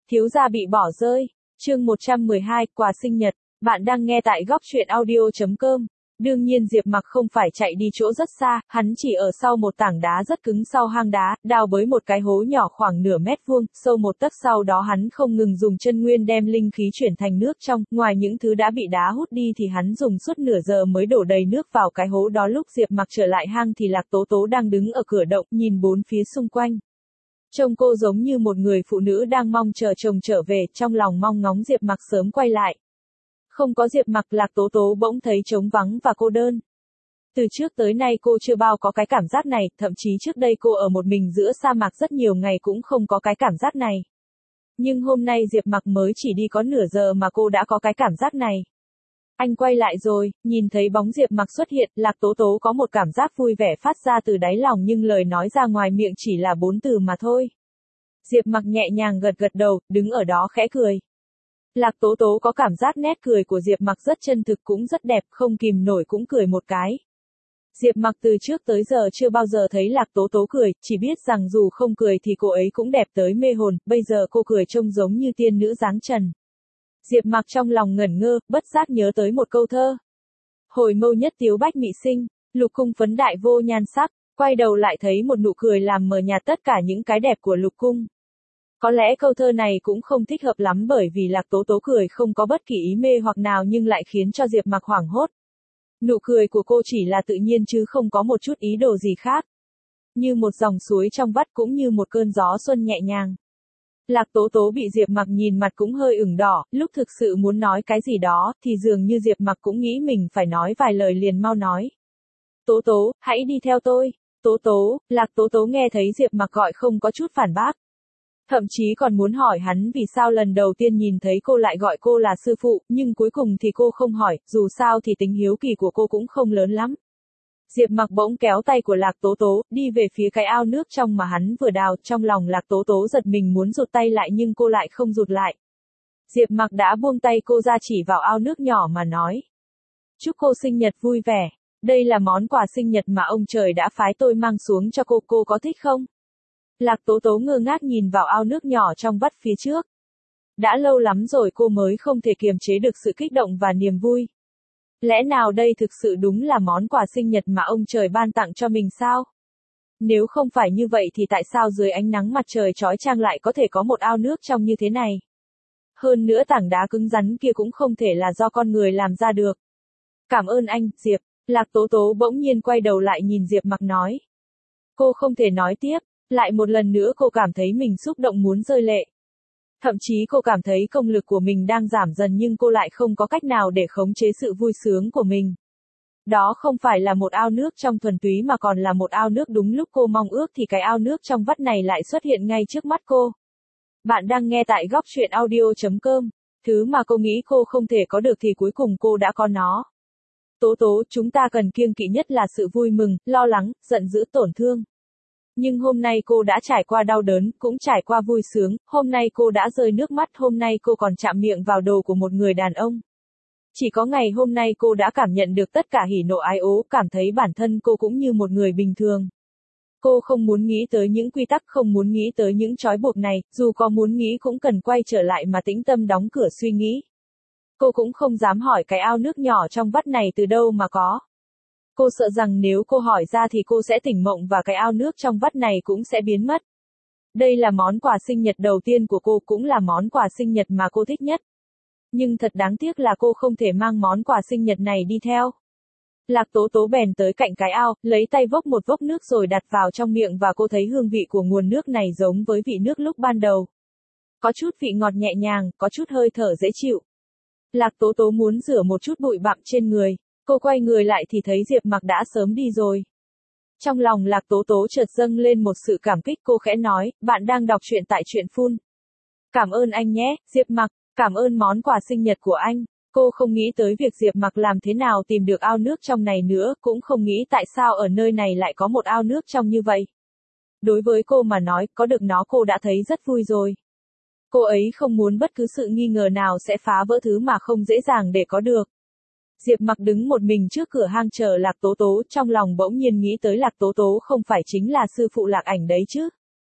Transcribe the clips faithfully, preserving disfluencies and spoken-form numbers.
Thiếu gia bị bỏ rơi. Chương một trăm mười hai, quà sinh nhật. Bạn đang nghe tại góc truyện audio chấm com. Đương nhiên Diệp Mặc không phải chạy đi chỗ rất xa, hắn chỉ ở sau một tảng đá rất cứng sau hang đá, đào bới một cái hố nhỏ khoảng nửa mét vuông, sâu một tấc, sau đó hắn không ngừng dùng chân nguyên đem linh khí chuyển thành nước trong, ngoài những thứ đã bị đá hút đi thì hắn dùng suốt nửa giờ mới đổ đầy nước vào cái hố đó. Lúc Diệp Mặc trở lại hang thì Lạc Tố Tố đang đứng ở cửa động, nhìn bốn phía xung quanh. Trông cô giống như một người phụ nữ đang mong chờ chồng trở về, trong lòng mong ngóng Diệp Mặc sớm quay lại. Không có Diệp Mặc, Lạc Tố Tố bỗng thấy trống vắng và cô đơn. Từ trước tới nay cô chưa bao có cái cảm giác này, thậm chí trước đây cô ở một mình giữa sa mạc rất nhiều ngày cũng không có cái cảm giác này. Nhưng hôm nay Diệp Mặc mới chỉ đi có nửa giờ mà cô đã có cái cảm giác này. Anh quay lại rồi, nhìn thấy bóng Diệp Mặc xuất hiện, Lạc Tố Tố có một cảm giác vui vẻ phát ra từ đáy lòng nhưng lời nói ra ngoài miệng chỉ là bốn từ mà thôi. Diệp Mặc nhẹ nhàng gật gật đầu, đứng ở đó khẽ cười. Lạc Tố Tố có cảm giác nét cười của Diệp Mặc rất chân thực cũng rất đẹp, không kìm nổi cũng cười một cái. Diệp Mặc từ trước tới giờ chưa bao giờ thấy Lạc Tố Tố cười, chỉ biết rằng dù không cười thì cô ấy cũng đẹp tới mê hồn, bây giờ cô cười trông giống như tiên nữ dáng trần. Diệp Mặc trong lòng ngẩn ngơ, bất giác nhớ tới một câu thơ. Hồi mâu nhất tiếu bách mị sinh, lục cung phấn đại vô nhan sắc, quay đầu lại thấy một nụ cười làm mờ nhạt tất cả những cái đẹp của lục cung. Có lẽ câu thơ này cũng không thích hợp lắm bởi vì Lạc Tố Tố cười không có bất kỳ ý mê hoặc nào nhưng lại khiến cho Diệp Mặc hoảng hốt. Nụ cười của cô chỉ là tự nhiên chứ không có một chút ý đồ gì khác. Như một dòng suối trong vắt cũng như một cơn gió xuân nhẹ nhàng. Lạc Tố Tố bị Diệp Mặc nhìn mặt cũng hơi ửng đỏ, lúc thực sự muốn nói cái gì đó thì dường như Diệp Mặc cũng nghĩ mình phải nói vài lời liền mau nói. Tố Tố, hãy đi theo tôi. Tố Tố, Lạc Tố Tố nghe thấy Diệp Mặc gọi không có chút phản bác. Thậm chí còn muốn hỏi hắn vì sao lần đầu tiên nhìn thấy cô lại gọi cô là sư phụ, nhưng cuối cùng thì cô không hỏi, dù sao thì tính hiếu kỳ của cô cũng không lớn lắm. Diệp Mặc bỗng kéo tay của Lạc Tố Tố, đi về phía cái ao nước trong mà hắn vừa đào, trong lòng Lạc Tố Tố giật mình muốn rụt tay lại nhưng cô lại không rụt lại. Diệp Mặc đã buông tay cô ra chỉ vào ao nước nhỏ mà nói. Chúc cô sinh nhật vui vẻ, đây là món quà sinh nhật mà ông trời đã phái tôi mang xuống cho cô, cô có thích không? Lạc Tố Tố ngơ ngác nhìn vào ao nước nhỏ trong vắt phía trước. Đã lâu lắm rồi cô mới không thể kiềm chế được sự kích động và niềm vui. Lẽ nào đây thực sự đúng là món quà sinh nhật mà ông trời ban tặng cho mình sao? Nếu không phải như vậy thì tại sao dưới ánh nắng mặt trời chói chang lại có thể có một ao nước trong như thế này? Hơn nữa tảng đá cứng rắn kia cũng không thể là do con người làm ra được. Cảm ơn anh, Diệp. Lạc Tố Tố bỗng nhiên quay đầu lại nhìn Diệp Mặc nói. Cô không thể nói tiếp. Lại một lần nữa cô cảm thấy mình xúc động muốn rơi lệ. Thậm chí cô cảm thấy công lực của mình đang giảm dần nhưng cô lại không có cách nào để khống chế sự vui sướng của mình. Đó không phải là một ao nước trong thuần túy mà còn là một ao nước đúng lúc cô mong ước thì cái ao nước trong vắt này lại xuất hiện ngay trước mắt cô. Bạn đang nghe tại góc truyện audio chấm com. Thứ mà cô nghĩ cô không thể có được thì cuối cùng cô đã có nó. Tố Tố, chúng ta cần kiêng kỵ nhất là sự vui mừng, lo lắng, giận dữ, tổn thương. Nhưng hôm nay cô đã trải qua đau đớn, cũng trải qua vui sướng, hôm nay cô đã rơi nước mắt, hôm nay cô còn chạm miệng vào đồ của một người đàn ông. Chỉ có ngày hôm nay cô đã cảm nhận được tất cả hỉ nộ ái ố, cảm thấy bản thân cô cũng như một người bình thường. Cô không muốn nghĩ tới những quy tắc, không muốn nghĩ tới những trói buộc này, dù có muốn nghĩ cũng cần quay trở lại mà tĩnh tâm đóng cửa suy nghĩ. Cô cũng không dám hỏi cái ao nước nhỏ trong vắt này từ đâu mà có. Cô sợ rằng nếu cô hỏi ra thì cô sẽ tỉnh mộng và cái ao nước trong vắt này cũng sẽ biến mất. Đây là món quà sinh nhật đầu tiên của cô, cũng là món quà sinh nhật mà cô thích nhất. Nhưng thật đáng tiếc là cô không thể mang món quà sinh nhật này đi theo. Lạc Tố Tố bèn tới cạnh cái ao, lấy tay vốc một vốc nước rồi đặt vào trong miệng và cô thấy hương vị của nguồn nước này giống với vị nước lúc ban đầu. Có chút vị ngọt nhẹ nhàng, có chút hơi thở dễ chịu. Lạc Tố Tố muốn rửa một chút bụi bặm trên người. Cô quay người lại thì thấy Diệp Mặc đã sớm đi rồi. Trong lòng Lạc Tố Tố chợt dâng lên một sự cảm kích, cô khẽ nói, bạn đang đọc truyện tại truyện phun. Cảm ơn anh nhé, Diệp Mặc, cảm ơn món quà sinh nhật của anh. Cô không nghĩ tới việc Diệp Mặc làm thế nào tìm được ao nước trong này nữa, cũng không nghĩ tại sao ở nơi này lại có một ao nước trong như vậy. Đối với cô mà nói, có được nó cô đã thấy rất vui rồi. Cô ấy không muốn bất cứ sự nghi ngờ nào sẽ phá vỡ thứ mà không dễ dàng để có được. Diệp Mặc đứng một mình trước cửa hang chờ Lạc Tố Tố, trong lòng bỗng nhiên nghĩ tới Lạc Tố Tố không phải chính là sư phụ Lạc Ảnh đấy chứ.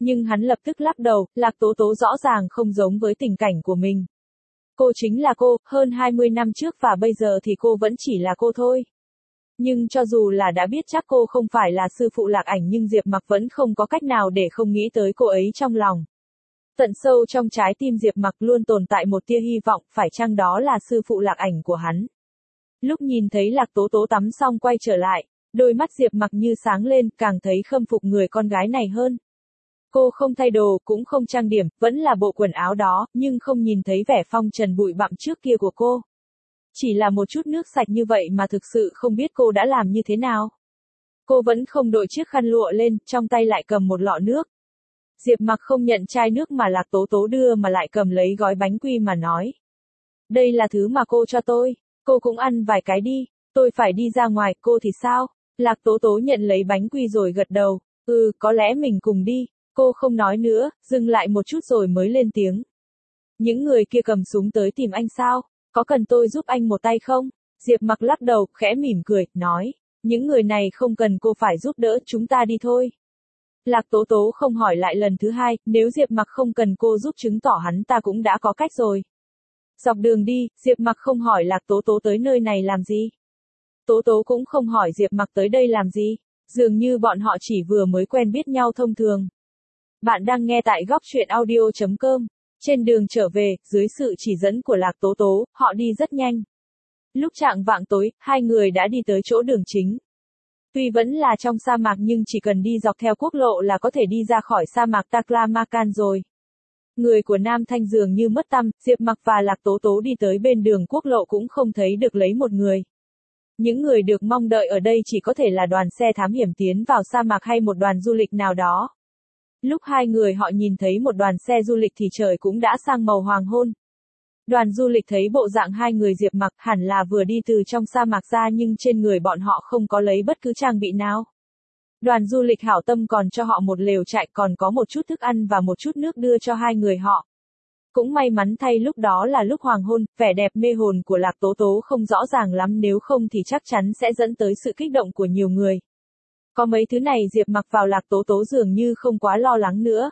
Nhưng hắn lập tức lắc đầu, Lạc Tố Tố rõ ràng không giống với tình cảnh của mình. Cô chính là cô, hơn hai mươi năm trước và bây giờ thì cô vẫn chỉ là cô thôi. Nhưng cho dù là đã biết chắc cô không phải là sư phụ Lạc Ảnh nhưng Diệp Mặc vẫn không có cách nào để không nghĩ tới cô ấy trong lòng. Tận sâu trong trái tim Diệp Mặc luôn tồn tại một tia hy vọng, phải chăng đó là sư phụ Lạc Ảnh của hắn. Lúc nhìn thấy Lạc Tố Tố tắm xong quay trở lại, đôi mắt Diệp Mặc như sáng lên, càng thấy khâm phục người con gái này hơn. Cô không thay đồ, cũng không trang điểm, vẫn là bộ quần áo đó, nhưng không nhìn thấy vẻ phong trần bụi bặm trước kia của cô. Chỉ là một chút nước sạch như vậy mà thực sự không biết cô đã làm như thế nào. Cô vẫn không đội chiếc khăn lụa lên, trong tay lại cầm một lọ nước. Diệp Mặc không nhận chai nước mà Lạc Tố Tố đưa mà lại cầm lấy gói bánh quy mà nói. Đây là thứ mà cô cho tôi, cô cũng ăn vài cái đi, tôi phải đi ra ngoài, cô thì sao? Lạc Tố Tố nhận lấy bánh quy rồi gật đầu, ừ, có lẽ mình cùng đi. Cô không nói nữa, dừng lại một chút rồi mới lên tiếng. Những người kia cầm súng tới tìm anh sao? Có cần tôi giúp anh một tay không? Diệp Mặc lắc đầu, khẽ mỉm cười, nói. Những người này không cần cô phải giúp đỡ, chúng ta đi thôi. Lạc Tố Tố không hỏi lại lần thứ hai, nếu Diệp Mặc không cần cô giúp chứng tỏ hắn ta cũng đã có cách rồi. Dọc đường đi, Diệp Mặc không hỏi Lạc Tố Tố tới nơi này làm gì. Tố Tố cũng không hỏi Diệp Mặc tới đây làm gì. Dường như bọn họ chỉ vừa mới quen biết nhau thông thường. Bạn đang nghe tại góc truyện audio chấm com. Trên đường trở về, dưới sự chỉ dẫn của Lạc Tố Tố, họ đi rất nhanh. Lúc chạng vạng tối, hai người đã đi tới chỗ đường chính. Tuy vẫn là trong sa mạc nhưng chỉ cần đi dọc theo quốc lộ là có thể đi ra khỏi sa mạc Taklamakan rồi. Người của Nam Thanh dường như mất tăm, Diệp Mặc và Lạc Tố Tố đi tới bên đường quốc lộ cũng không thấy được lấy một người. Những người được mong đợi ở đây chỉ có thể là đoàn xe thám hiểm tiến vào sa mạc hay một đoàn du lịch nào đó. Lúc hai người họ nhìn thấy một đoàn xe du lịch thì trời cũng đã sang màu hoàng hôn. Đoàn du lịch thấy bộ dạng hai người Diệp Mặc hẳn là vừa đi từ trong sa mạc ra nhưng trên người bọn họ không có lấy bất cứ trang bị nào. Đoàn du lịch hảo tâm còn cho họ một lều trại còn có một chút thức ăn và một chút nước đưa cho hai người họ. Cũng may mắn thay lúc đó là lúc hoàng hôn, vẻ đẹp mê hồn của Lạc Tố Tố không rõ ràng lắm nếu không thì chắc chắn sẽ dẫn tới sự kích động của nhiều người. Có mấy thứ này Diệp Mặc vào Lạc Tố Tố dường như không quá lo lắng nữa.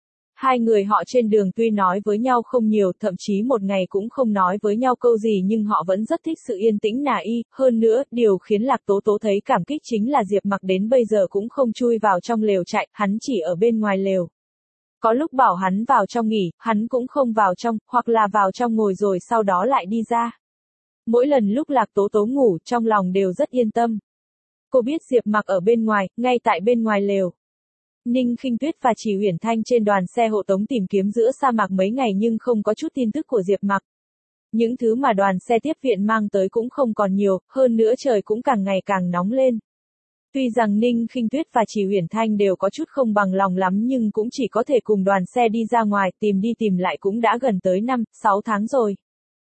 Hai người họ trên đường tuy nói với nhau không nhiều, thậm chí một ngày cũng không nói với nhau câu gì nhưng họ vẫn rất thích sự yên tĩnh nà y, hơn nữa, điều khiến Lạc Tố Tố thấy cảm kích chính là Diệp Mặc đến bây giờ cũng không chui vào trong lều trại, hắn chỉ ở bên ngoài lều. Có lúc bảo hắn vào trong nghỉ, hắn cũng không vào trong, hoặc là vào trong ngồi rồi sau đó lại đi ra. Mỗi lần lúc Lạc Tố Tố ngủ, trong lòng đều rất yên tâm. Cô biết Diệp Mặc ở bên ngoài, ngay tại bên ngoài lều. Ninh Khinh Tuyết và Chỉ Uyển Thanh trên đoàn xe hộ tống tìm kiếm giữa sa mạc mấy ngày nhưng không có chút tin tức của Diệp Mặc. Những thứ mà đoàn xe tiếp viện mang tới cũng không còn nhiều, hơn nữa trời cũng càng ngày càng nóng lên. Tuy rằng Ninh Khinh Tuyết và Chỉ Uyển Thanh đều có chút không bằng lòng lắm nhưng cũng chỉ có thể cùng đoàn xe đi ra ngoài, tìm đi tìm lại cũng đã gần tới năm, sáu tháng rồi.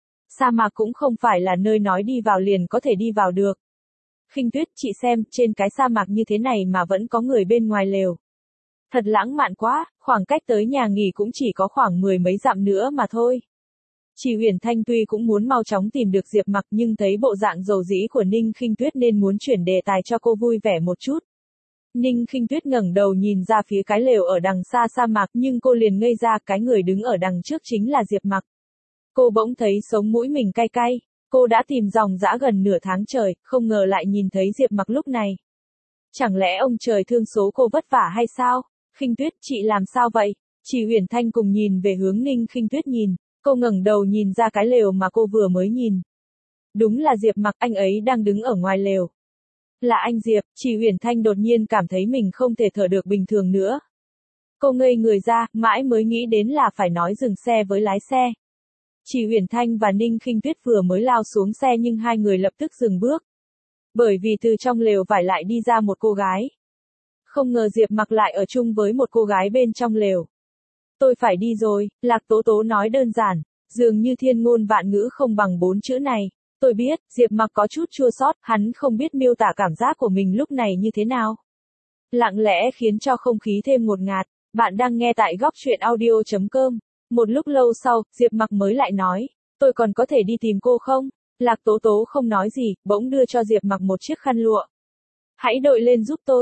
Sa mạc cũng không phải là nơi nói đi vào liền có thể đi vào được. Khinh Tuyết, chị xem, trên cái sa mạc như thế này mà vẫn có người bên ngoài lều. Thật lãng mạn quá, khoảng cách tới nhà nghỉ cũng chỉ có khoảng mười mấy dặm nữa mà thôi. Chỉ Uyển Thanh tuy cũng muốn mau chóng tìm được Diệp Mặc nhưng thấy bộ dạng dầu dĩ của Ninh Khinh Tuyết nên muốn chuyển đề tài cho cô vui vẻ một chút. Ninh Khinh Tuyết ngẩng đầu nhìn ra phía cái lều ở đằng xa sa mạc nhưng cô liền ngây ra, cái người đứng ở đằng trước chính là Diệp Mặc. Cô bỗng thấy sống mũi mình cay cay, cô đã tìm dòng dã gần nửa tháng trời, không ngờ lại nhìn thấy Diệp Mặc lúc này. Chẳng lẽ ông trời thương số cô vất vả hay sao? Khinh Tuyết, chị làm sao vậy? Chỉ Uyển Thanh cùng nhìn về hướng Ninh Khinh Tuyết nhìn, cô ngẩng đầu nhìn ra cái lều mà cô vừa mới nhìn. Đúng là Diệp Mặc, anh ấy đang đứng ở ngoài lều. Là anh Diệp, Chỉ Uyển Thanh đột nhiên cảm thấy mình không thể thở được bình thường nữa. Cô ngây người ra, mãi mới nghĩ đến là phải nói dừng xe với lái xe. Chỉ Uyển Thanh và Ninh Khinh Tuyết vừa mới lao xuống xe nhưng hai người lập tức dừng bước. Bởi vì từ trong lều vải lại đi ra một cô gái. Không ngờ Diệp Mặc lại ở chung với một cô gái bên trong lều. Tôi phải đi rồi, Lạc Tố Tố nói đơn giản, dường như thiên ngôn vạn ngữ không bằng bốn chữ này. Tôi biết, Diệp Mặc có chút chua xót, hắn không biết miêu tả cảm giác của mình lúc này như thế nào. Lặng lẽ khiến cho không khí thêm ngột ngạt, bạn đang nghe tại góc truyện audio chấm com. Một lúc lâu sau, Diệp Mặc mới lại nói, tôi còn có thể đi tìm cô không? Lạc Tố Tố không nói gì, bỗng đưa cho Diệp Mặc một chiếc khăn lụa. Hãy đội lên giúp tôi.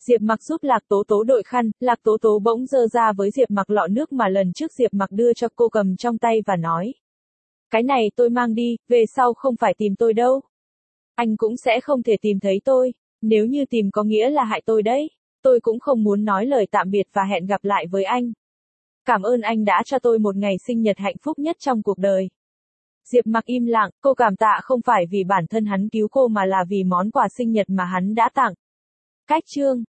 Diệp Mặc giúp Lạc Tố Tố đội khăn, Lạc Tố Tố bỗng giơ ra với Diệp Mặc lọ nước mà lần trước Diệp Mặc đưa cho cô cầm trong tay và nói. Cái này tôi mang đi, về sau không phải tìm tôi đâu. Anh cũng sẽ không thể tìm thấy tôi, nếu như tìm có nghĩa là hại tôi đấy. Tôi cũng không muốn nói lời tạm biệt và hẹn gặp lại với anh. Cảm ơn anh đã cho tôi một ngày sinh nhật hạnh phúc nhất trong cuộc đời. Diệp Mặc im lặng, cô cảm tạ không phải vì bản thân hắn cứu cô mà là vì món quà sinh nhật mà hắn đã tặng. Cách chương